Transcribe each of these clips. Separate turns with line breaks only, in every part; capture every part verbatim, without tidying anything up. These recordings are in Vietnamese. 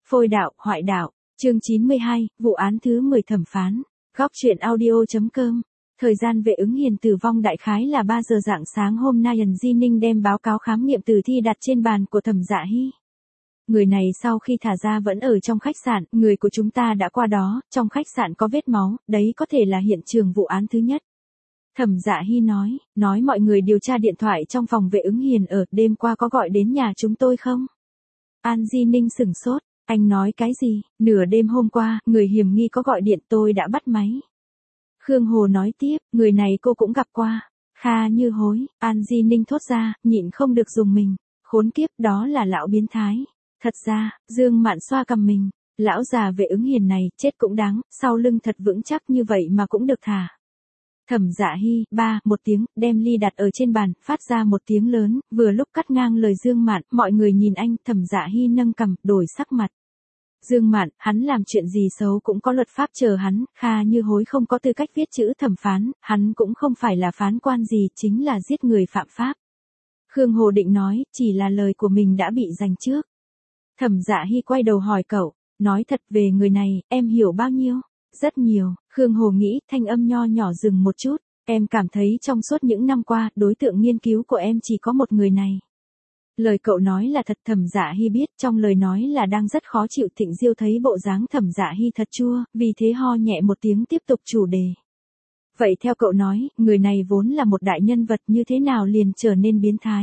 Phôi đạo, hoại đạo. Chương chín mươi hai, vụ án thứ mười thẩm phán. Góc truyện audio.com. Thời gian Vệ Ứng Hiền tử vong đại khái là ba giờ rạng sáng hôm nay. Ân Di Ninh đem báo cáo khám nghiệm tử thi đặt trên bàn của Thẩm Dạ Hy. Người này sau khi thả ra vẫn ở trong khách sạn, người của chúng ta đã qua đó, trong khách sạn có vết máu, đấy có thể là hiện trường vụ án thứ nhất. Thẩm Dạ Hy nói, nói mọi người điều tra điện thoại trong phòng Vệ Ứng Hiền ở, đêm qua có gọi đến nhà chúng tôi không? An Di Ninh sửng sốt, anh nói cái gì? Nửa đêm hôm qua, người hiểm nghi có gọi điện, tôi đã bắt máy. Khương Hồ nói tiếp, người này cô cũng gặp qua. Kha Như Hối. An Di Ninh thốt ra, nhịn không được dùng mình. Khốn kiếp, đó là lão biến thái. Thật ra, Dương Mạn xoa cằm mình. Lão già Vệ Ứng Hiền này, chết cũng đáng, sau lưng thật vững chắc như vậy mà cũng được thả. Thẩm Dạ Hy, ba, một tiếng, đem ly đặt ở trên bàn, phát ra một tiếng lớn, vừa lúc cắt ngang lời Dương Mạn, mọi người nhìn anh, Thẩm Dạ Hy nâng cằm, đổi sắc mặt. Dương Mạn, hắn làm chuyện gì xấu cũng có luật pháp chờ hắn, Kha Như Hối không có tư cách viết chữ thẩm phán, hắn cũng không phải là phán quan gì, chính là giết người phạm pháp. Khương Hồ định nói, chỉ là lời của mình đã bị giành trước. Thẩm Dạ Hy quay đầu hỏi cậu, nói thật về người này, em hiểu bao nhiêu? Rất nhiều. Khương Hồ nghĩ, thanh âm nho nhỏ dừng một chút, em cảm thấy trong suốt những năm qua, đối tượng nghiên cứu của em chỉ có một người này. Lời cậu nói là thật. Thẩm Dạ Hy biết, trong lời nói là đang rất khó chịu. Thịnh Diêu thấy bộ dáng Thẩm Dạ Hy thật chua, vì thế ho nhẹ một tiếng tiếp tục chủ đề. Vậy theo cậu nói, người này vốn là một đại nhân vật, như thế nào liền trở nên biến thái?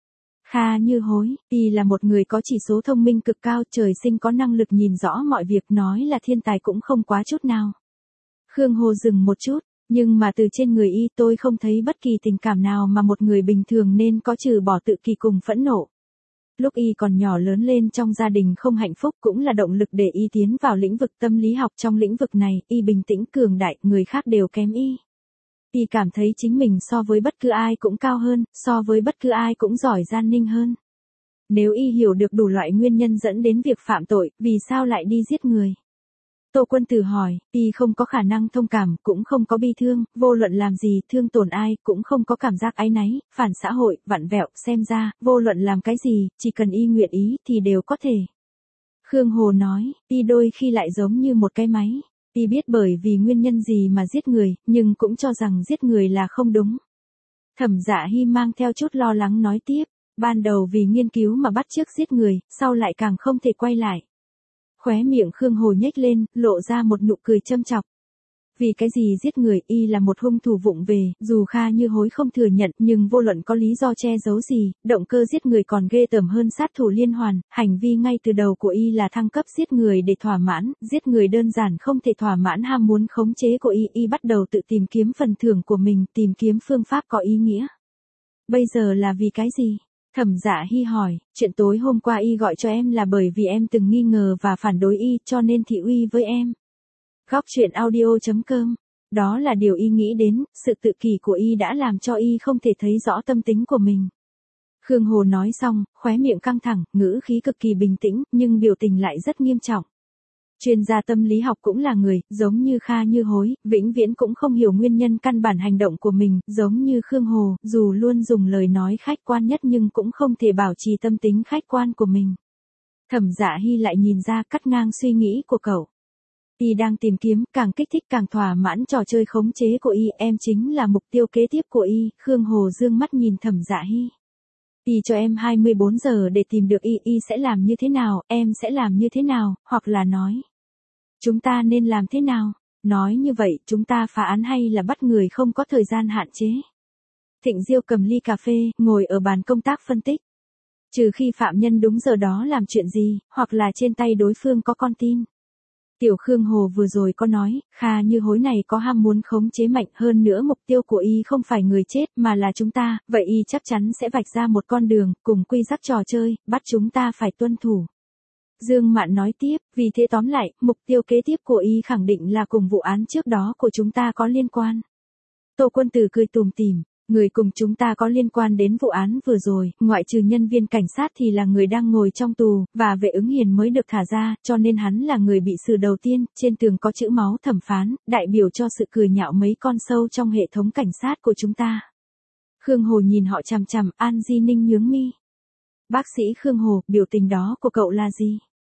Kha Như Hối, y là một người có chỉ số thông minh cực cao, trời sinh có năng lực nhìn rõ mọi việc, nói là thiên tài cũng không quá chút nào. Khương Hồ dừng một chút, nhưng mà từ trên người y tôi không thấy bất kỳ tình cảm nào mà một người bình thường nên có, trừ bỏ tự kỳ cùng phẫn nộ. Lúc y còn nhỏ lớn lên trong gia đình không hạnh phúc cũng là động lực để y tiến vào lĩnh vực tâm lý học. Trong lĩnh vực này, y bình tĩnh cường đại, người khác đều kém y. Y cảm thấy chính mình so với bất cứ ai cũng cao hơn, so với bất cứ ai cũng giỏi gian ninh hơn. Nếu y hiểu được đủ loại nguyên nhân dẫn đến việc phạm tội, vì sao lại đi giết người? Tô Quân Tử hỏi, y không có khả năng thông cảm, cũng không có bi thương, vô luận làm gì, thương tổn ai, cũng không có cảm giác áy náy, phản xã hội, vặn vẹo, xem ra, vô luận làm cái gì, chỉ cần y nguyện ý, thì đều có thể. Khương Hồ nói, y đôi khi lại giống như một cái máy. Y biết bởi vì nguyên nhân gì mà giết người, nhưng cũng cho rằng giết người là không đúng. Thẩm Dạ Hy mang theo chút lo lắng nói tiếp, ban đầu vì nghiên cứu mà bắt chước giết người, sau lại càng không thể quay lại. Khóe miệng Khương Hồ nhếch lên, lộ ra một nụ cười châm chọc. Vì cái gì giết người, y là một hung thủ vụng về, dù Kha Như Hối không thừa nhận, nhưng vô luận có lý do che giấu gì, động cơ giết người còn ghê tởm hơn sát thủ liên hoàn, hành vi ngay từ đầu của y là thăng cấp giết người để thỏa mãn, giết người đơn giản không thể thỏa mãn ham muốn khống chế của y, y bắt đầu tự tìm kiếm phần thưởng của mình, tìm kiếm phương pháp có ý nghĩa. Bây giờ là vì cái gì? Thẩm Dạ Hy hỏi, chuyện tối hôm qua y gọi cho em là bởi vì em từng nghi ngờ và phản đối y, cho nên thị uy với em. Góc truyện audio.com. Đó là điều y nghĩ đến, sự tự kỷ của y đã làm cho y không thể thấy rõ tâm tính của mình. Khương Hồ nói xong, khóe miệng căng thẳng, ngữ khí cực kỳ bình tĩnh, nhưng biểu tình lại rất nghiêm trọng. Chuyên gia tâm lý học cũng là người, giống như Kha Như Hối, vĩnh viễn cũng không hiểu nguyên nhân căn bản hành động của mình, giống như Khương Hồ, dù luôn dùng lời nói khách quan nhất nhưng cũng không thể bảo trì tâm tính khách quan của mình. Thẩm Dạ Hy lại nhìn ra, cắt ngang suy nghĩ của cậu. Y đang tìm kiếm, càng kích thích càng thỏa mãn trò chơi khống chế của y, em chính là mục tiêu kế tiếp của y. Khương Hồ dương mắt nhìn Thẩm Dạ Hy. Y cho em hai mươi bốn giờ để tìm được y, y sẽ làm như thế nào, em sẽ làm như thế nào, hoặc là nói. Chúng ta nên làm thế nào? Nói như vậy, chúng ta phá án hay là bắt người không có thời gian hạn chế? Thịnh Diêu cầm ly cà phê, ngồi ở bàn công tác phân tích. Trừ khi phạm nhân đúng giờ đó làm chuyện gì, hoặc là trên tay đối phương có con tin. Tiểu Khương Hồ vừa rồi có nói, Kha Như Hối này có ham muốn khống chế mạnh, hơn nữa mục tiêu của y không phải người chết mà là chúng ta, vậy y chắc chắn sẽ vạch ra một con đường, cùng quy tắc trò chơi, bắt chúng ta phải tuân thủ. Dương Mạn nói tiếp, vì thế tóm lại, mục tiêu kế tiếp của y khẳng định là cùng vụ án trước đó của chúng ta có liên quan. Tô Quân Tử cười tủm tỉm. Người cùng chúng ta có liên quan đến vụ án vừa rồi, ngoại trừ nhân viên cảnh sát thì là người đang ngồi trong tù, và Vệ Ứng Hiền mới được thả ra, cho nên hắn là người bị xử đầu tiên. Trên tường có chữ máu thẩm phán, đại biểu cho sự cười nhạo mấy con sâu trong hệ thống cảnh sát của chúng ta. Khương Hồ nhìn họ chằm chằm, An Di Ninh nhướng mi. Bác sĩ Khương Hồ, biểu tình đó của cậu là gì?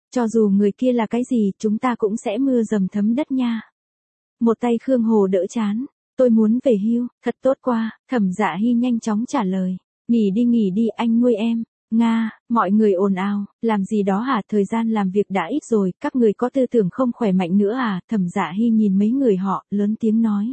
Cho dù người kia là cái gì, chúng ta cũng sẽ mưa dầm thấm đất nha. Một tay Khương Hồ đỡ chán. Tôi muốn về hưu, thật tốt qua, Thẩm Dạ Hy nhanh chóng trả lời. Nghỉ đi nghỉ đi, anh nuôi em. Nga, mọi người ồn ào, làm gì đó hả, thời gian làm việc đã ít rồi, các người có tư tưởng không khỏe mạnh nữa à, Thẩm Dạ Hy nhìn mấy người họ, lớn tiếng nói.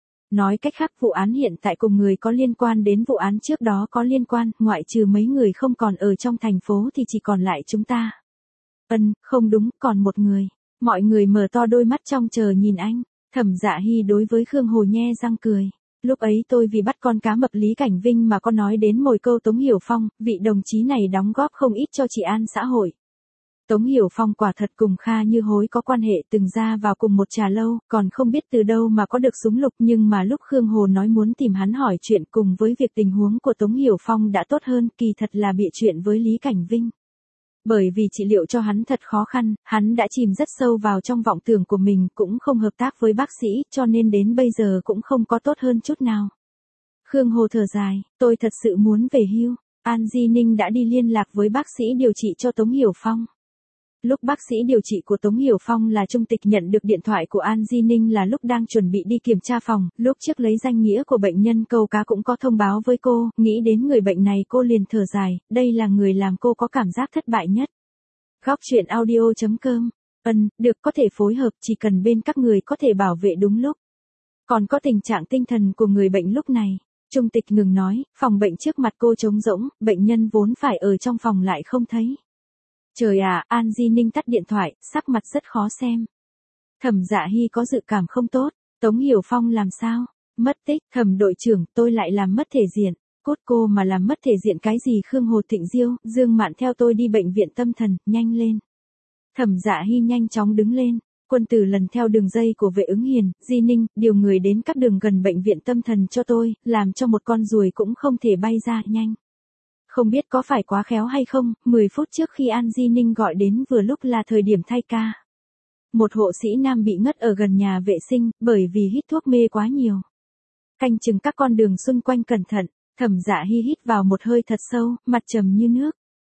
Nói cách khác, vụ án hiện tại cùng người có liên quan đến vụ án trước đó có liên quan, ngoại trừ mấy người không còn ở trong thành phố thì chỉ còn lại chúng ta. Ân, không đúng, còn một người. Mọi người mở to đôi mắt trong chờ nhìn anh. Thẩm Dạ Hy đối với Khương Hồ nhe răng cười. Lúc ấy tôi vì bắt con cá mập Lý Cảnh Vinh mà có nói đến mồi câu Tống Hiểu Phong, vị đồng chí này đóng góp không ít cho trị an xã hội. Tống Hiểu Phong quả thật cùng Kha Như Hối có quan hệ, từng ra vào cùng một trà lâu, còn không biết từ đâu mà có được súng lục, nhưng mà lúc Khương Hồ nói muốn tìm hắn hỏi chuyện cùng với việc tình huống của Tống Hiểu Phong đã tốt hơn, kỳ thật là bịa chuyện với Lý Cảnh Vinh. Bởi vì trị liệu cho hắn thật khó khăn, hắn đã chìm rất sâu vào trong vọng tưởng của mình, cũng không hợp tác với bác sĩ, cho nên đến bây giờ cũng không có tốt hơn chút nào. Khương Hồ thở dài, tôi thật sự muốn về hưu. An Di Ninh đã đi liên lạc với bác sĩ điều trị cho Tống Hiểu Phong. Lúc bác sĩ điều trị của Tống Hiểu Phong là Trung Tịch nhận được điện thoại của An Di Ninh là lúc đang chuẩn bị đi kiểm tra phòng, lúc trước lấy danh nghĩa của bệnh nhân câu cá cũng có thông báo với cô, nghĩ đến người bệnh này cô liền thở dài, đây là người làm cô có cảm giác thất bại nhất. Góc truyện audio chấm com. Ân, được, có thể phối hợp, chỉ cần bên các người có thể bảo vệ đúng lúc. Còn có tình trạng tinh thần của người bệnh lúc này. Trung Tịch ngừng nói, phòng bệnh trước mặt cô trống rỗng, bệnh nhân vốn phải ở trong phòng lại không thấy. Trời à, An Di Ninh tắt điện thoại, sắc mặt rất khó xem. Thẩm Dạ Hy có dự cảm không tốt, Tống Hiểu Phong làm sao? Mất tích, Thẩm đội trưởng, tôi lại làm mất thể diện. Cốt cô mà làm mất thể diện cái gì? Khương Hồ Thịnh Diêu, Dương Mạn theo tôi đi bệnh viện tâm thần, nhanh lên. Thẩm Dạ Hy nhanh chóng đứng lên. Quân tử lần theo đường dây của Vệ Ứng Hiền, Di Ninh, điều người đến các đường gần bệnh viện tâm thần cho tôi, làm cho một con ruồi cũng không thể bay ra, nhanh. Không biết có phải quá khéo hay không, mười phút trước khi An Di Ninh gọi đến vừa lúc là thời điểm thay ca. Một hộ sĩ nam bị ngất ở gần nhà vệ sinh, bởi vì hít thuốc mê quá nhiều. Canh chừng các con đường xung quanh cẩn thận, Thẩm Dạ Hy hít vào một hơi thật sâu, mặt trầm như nước.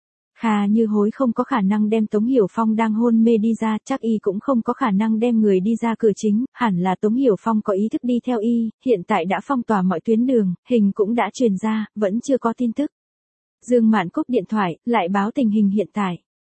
Kha Như Hối không có khả năng đem Tống Hiểu Phong đang hôn mê đi ra, chắc y cũng không có khả năng đem người đi ra cửa chính, hẳn là Tống Hiểu Phong có ý thức đi theo y, hiện tại đã phong tỏa mọi tuyến đường, hình cũng đã truyền ra, vẫn chưa có tin tức. Dương Mạn cúp điện thoại, lại báo tình hình hiện tại.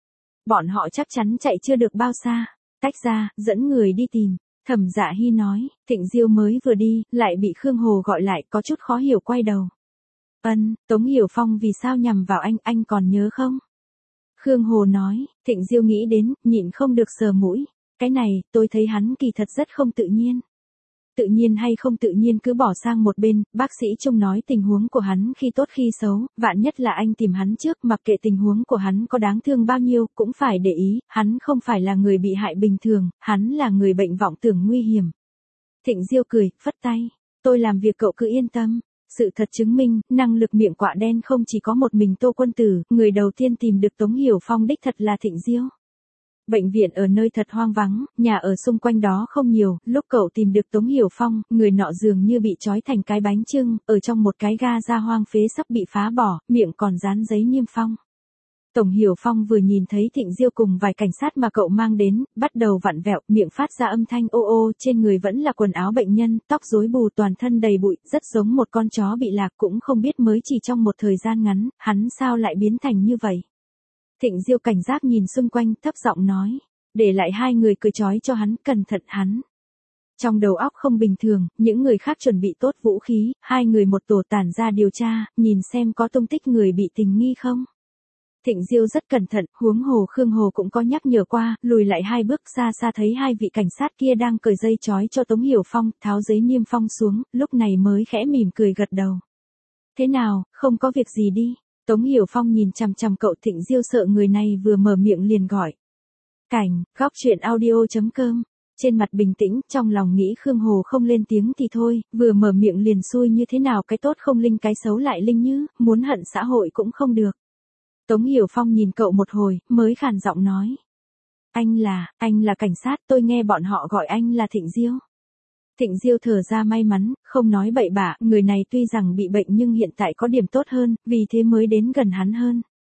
Bọn họ chắc chắn chạy chưa được bao xa. Tách ra, dẫn người đi tìm. Thẩm Dạ Hy nói, Thịnh Diêu mới vừa đi, lại bị Khương Hồ gọi lại, có chút khó hiểu quay đầu. Ân, Tống Hiểu Phong vì sao nhằm vào anh, anh còn nhớ không? Khương Hồ nói, Thịnh Diêu nghĩ đến, nhịn không được sờ mũi. Cái này, tôi thấy hắn kỳ thật rất không tự nhiên. Tự nhiên hay không tự nhiên cứ bỏ sang một bên, bác sĩ Trung nói tình huống của hắn khi tốt khi xấu, vạn nhất là anh tìm hắn trước, mặc kệ tình huống của hắn có đáng thương bao nhiêu, cũng phải để ý, hắn không phải là người bị hại bình thường, hắn là người bệnh vọng tưởng nguy hiểm. Thịnh Diêu cười, phất tay, tôi làm việc cậu cứ yên tâm. Sự thật chứng minh, năng lực miệng quạ đen không chỉ có một mình Tô Quân Tử, người đầu tiên tìm được Tống Hiểu Phong đích thật là Thịnh Diêu. Bệnh viện ở nơi thật hoang vắng, nhà ở xung quanh đó không nhiều, lúc cậu tìm được Tống Hiểu Phong, người nọ dường như bị trói thành cái bánh chưng, ở trong một cái ga ra hoang phế sắp bị phá bỏ, miệng còn dán giấy niêm phong. Tổng Hiểu Phong vừa nhìn thấy Thịnh Diêu cùng vài cảnh sát mà cậu mang đến, bắt đầu vặn vẹo, miệng phát ra âm thanh ô ô, trên người vẫn là quần áo bệnh nhân, tóc rối bù, toàn thân đầy bụi, rất giống một con chó bị lạc, cũng không biết mới chỉ trong một thời gian ngắn, hắn sao lại biến thành như vậy. Thịnh Diêu cảnh giác nhìn xung quanh, thấp giọng nói, để lại hai người cười trói cho hắn, cẩn thận hắn. Trong đầu óc không bình thường, những người khác chuẩn bị tốt vũ khí, hai người một tổ tản ra điều tra, nhìn xem có tung tích người bị tình nghi không. Thịnh Diêu rất cẩn thận, huống hồ Khương Hồ cũng có nhắc nhở qua, lùi lại hai bước, xa xa thấy hai vị cảnh sát kia đang cởi dây trói cho Tống Hiểu Phong, tháo giấy niêm phong xuống, lúc này mới khẽ mỉm cười gật đầu. Thế nào, không có việc gì đi. Tống Hiểu Phong nhìn chằm chằm cậu. Thịnh Diêu sợ người này vừa mở miệng liền gọi. Cảnh, góc truyện audio chấm com. Trên mặt bình tĩnh, trong lòng nghĩ Khương Hồ không lên tiếng thì thôi, vừa mở miệng liền xui như thế nào, cái tốt không linh cái xấu lại linh như, muốn hận xã hội cũng không được. Tống Hiểu Phong nhìn cậu một hồi, mới khàn giọng nói. Anh là, anh là cảnh sát, tôi nghe bọn họ gọi anh là Thịnh Diêu. Thịnh Diêu thở ra may mắn, không nói bậy bạ, người này tuy rằng bị bệnh nhưng hiện tại có điểm tốt hơn, vì thế mới đến gần hắn hơn.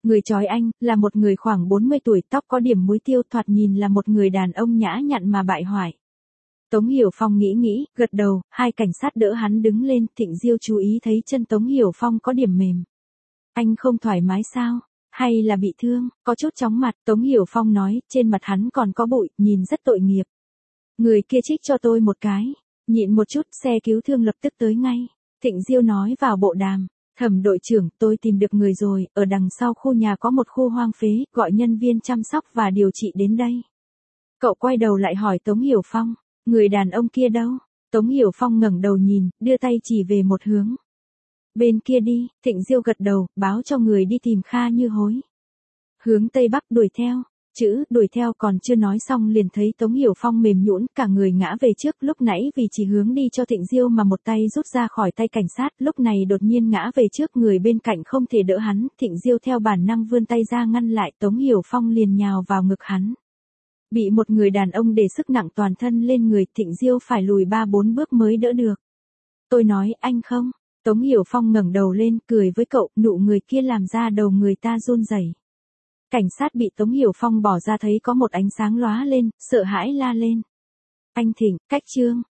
Người trói anh, là một người khoảng bốn mươi tuổi, tóc có điểm muối tiêu, thoạt nhìn là một người đàn ông nhã nhặn mà bại hoại. Tống Hiểu Phong nghĩ nghĩ, gật đầu, hai cảnh sát đỡ hắn đứng lên, Thịnh Diêu chú ý thấy chân Tống Hiểu Phong có điểm mềm. Anh không thoải mái sao? Hay là bị thương? Có chút chóng mặt, Tống Hiểu Phong nói, trên mặt hắn còn có bụi, nhìn rất tội nghiệp. Người kia trích cho tôi một cái. Nhịn một chút, xe cứu thương lập tức tới ngay. Thịnh Diêu nói vào bộ đàm. Thẩm đội trưởng, tôi tìm được người rồi, ở đằng sau khu nhà có một khu hoang phế, gọi nhân viên chăm sóc và điều trị đến đây. Cậu quay đầu lại hỏi Tống Hiểu Phong, người đàn ông kia đâu? Tống Hiểu Phong ngẩng đầu nhìn, đưa tay chỉ về một hướng. Bên kia đi, Thịnh Diêu gật đầu, báo cho người đi tìm Kha Như Hối. Hướng Tây Bắc đuổi theo. Chữ đuổi theo còn chưa nói xong liền thấy Tống Hiểu Phong mềm nhũn, cả người ngã về trước, lúc nãy vì chỉ hướng đi cho Thịnh Diêu mà một tay rút ra khỏi tay cảnh sát, lúc này đột nhiên ngã về trước, người bên cạnh không thể đỡ hắn, Thịnh Diêu theo bản năng vươn tay ra ngăn lại, Tống Hiểu Phong liền nhào vào ngực hắn. Bị một người đàn ông để sức nặng toàn thân lên người, Thịnh Diêu phải lùi ba bốn bước mới đỡ được. Tôi nói anh không? Tống Hiểu Phong ngẩng đầu lên, cười với cậu, nụ người kia làm ra đầu người ta run rẩy. Cảnh sát bị Tống Hiểu Phong bỏ ra thấy có một ánh sáng lóa lên, sợ hãi la lên. Anh Thịnh, cách Trương.